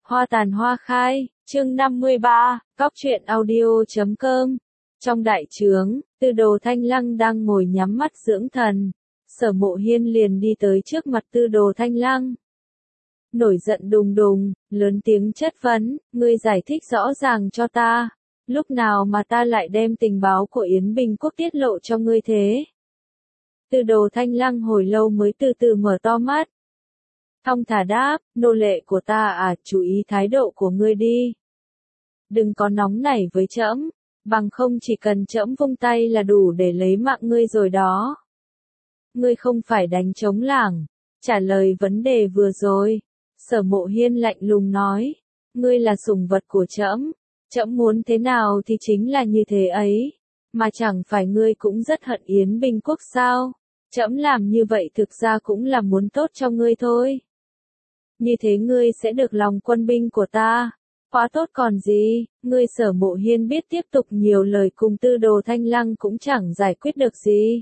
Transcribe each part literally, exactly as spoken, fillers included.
Hoa tàn hoa khai, chương năm mươi ba, cóc truyện audio chấm com. Trong đại trướng, Tư Đồ Thanh Lăng đang ngồi nhắm mắt dưỡng thần. Sở Mộ Hiên liền đi tới trước mặt Tư Đồ Thanh Lăng. Nổi giận đùng đùng, lớn tiếng chất vấn, ngươi giải thích rõ ràng cho ta. Lúc nào mà ta lại đem tình báo của Yến Bình Quốc tiết lộ cho ngươi thế? Tư Đồ Thanh Lăng hồi lâu mới từ từ mở to mắt. Thong thả đáp, nô lệ của ta à, chú ý thái độ của ngươi đi. Đừng có nóng nảy với trẫm, bằng không chỉ cần trẫm vung tay là đủ để lấy mạng ngươi rồi đó. Ngươi không phải đánh trống lảng, trả lời vấn đề vừa rồi. Sở Mộ Hiên lạnh lùng nói, ngươi là sủng vật của trẫm, trẫm muốn thế nào thì chính là như thế ấy, mà chẳng phải ngươi cũng rất hận Yến Bình Quốc sao? Trẫm làm như vậy thực ra cũng là muốn tốt cho ngươi thôi. Như thế ngươi sẽ được lòng quân binh của ta. Quá tốt còn gì, ngươi Sở Mộ Hiên biết tiếp tục nhiều lời cùng Tư Đồ Thanh Lăng cũng chẳng giải quyết được gì.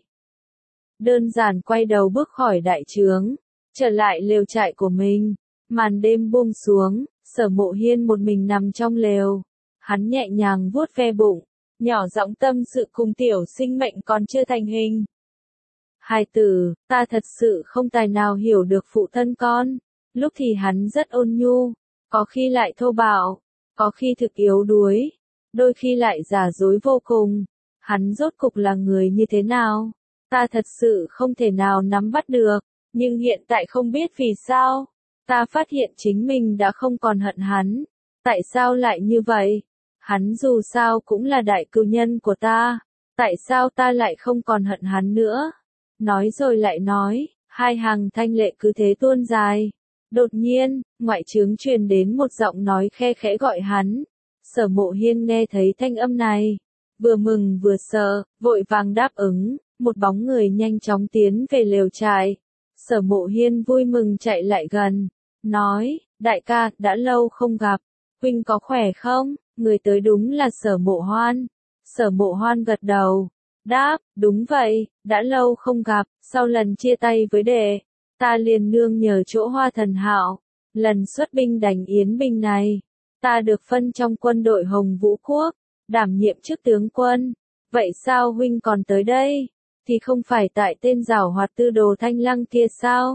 Đơn giản quay đầu bước khỏi đại trướng, trở lại lều trại của mình. Màn đêm buông xuống, Sở Mộ Hiên một mình nằm trong lều. Hắn nhẹ nhàng vuốt ve bụng, nhỏ giọng tâm sự cùng tiểu sinh mệnh còn chưa thành hình. Hai từ, ta thật sự không tài nào hiểu được phụ thân con. Lúc thì hắn rất ôn nhu, có khi lại thô bạo, có khi thực yếu đuối, đôi khi lại giả dối vô cùng. Hắn rốt cục là người như thế nào? Ta thật sự không thể nào nắm bắt được, nhưng hiện tại không biết vì sao. Ta phát hiện chính mình đã không còn hận hắn. Tại sao lại như vậy? Hắn dù sao cũng là đại cừu nhân của ta. Tại sao ta lại không còn hận hắn nữa? Nói rồi lại nói, hai hàng thanh lệ cứ thế tuôn dài. Đột nhiên, ngoại trướng truyền đến một giọng nói khe khẽ gọi hắn. Sở Mộ Hiên nghe thấy thanh âm này, vừa mừng vừa sợ, vội vàng đáp ứng, một bóng người nhanh chóng tiến về lều trại. Sở Mộ Hiên vui mừng chạy lại gần, nói, đại ca, đã lâu không gặp, huynh có khỏe không? Người tới đúng là Sở Mộ Hoan. Sở Mộ Hoan gật đầu, đáp, đúng vậy, đã lâu không gặp, sau lần chia tay với đệ, ta liền nương nhờ chỗ Hoa Thần Hạo. Lần xuất binh đánh Yến Bình này, ta được phân trong quân đội Hồng Vũ Quốc, đảm nhiệm chức tướng quân. Vậy sao huynh còn tới đây? Thì không phải tại tên giảo hoạt Tư Đồ Thanh Lăng kia sao?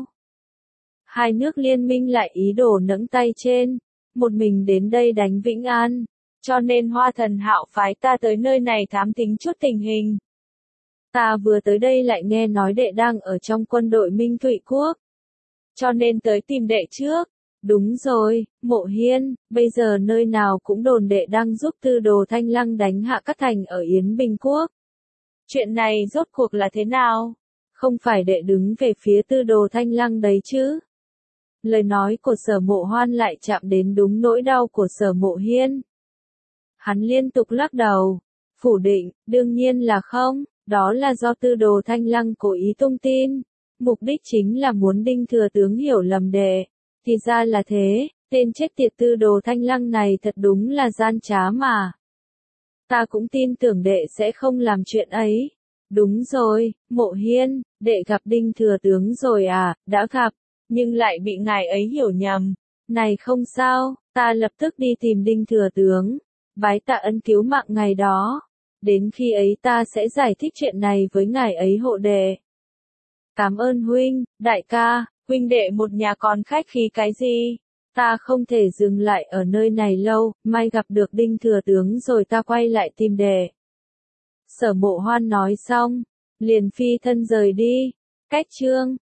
Hai nước liên minh lại ý đồ nẫng tay trên, một mình đến đây đánh Vĩnh An, cho nên Hoa Thần Hạo phái ta tới nơi này thám thính chút tình hình. Ta vừa tới đây lại nghe nói đệ đang ở trong quân đội Minh Thụy Quốc, cho nên tới tìm đệ trước. Đúng rồi, Mộ Hiên, bây giờ nơi nào cũng đồn đệ đang giúp Tư Đồ Thanh Lăng đánh hạ các thành ở Yến Bình Quốc. Chuyện này rốt cuộc là thế nào? Không phải đệ đứng về phía Tư Đồ Thanh Lăng đấy chứ? Lời nói của Sở Mộ Hoan lại chạm đến đúng nỗi đau của Sở Mộ Hiên. Hắn liên tục lắc đầu, phủ định, đương nhiên là không, đó là do Tư Đồ Thanh Lăng cố ý tung tin. Mục đích chính là muốn Đinh Thừa Tướng hiểu lầm đệ. Thì ra là thế, tên chết tiệt Tư Đồ Thanh Lăng này thật đúng là gian trá mà. Ta cũng tin tưởng đệ sẽ không làm chuyện ấy. Đúng rồi, Mộ Hiên, đệ gặp Đinh Thừa Tướng rồi à? Đã gặp, nhưng lại bị ngài ấy hiểu nhầm. Này không sao, ta lập tức đi tìm Đinh Thừa Tướng, bái tạ ân cứu mạng ngày đó. Đến khi ấy ta sẽ giải thích chuyện này với ngài ấy hộ đệ. Cảm ơn huynh, đại ca, huynh đệ một nhà còn khách khí cái gì? Ta không thể dừng lại ở nơi này lâu, mai gặp được Đinh Thừa Tướng rồi ta quay lại tìm đệ. Sở Mộ Hoan nói xong, liền phi thân rời đi. Cách chương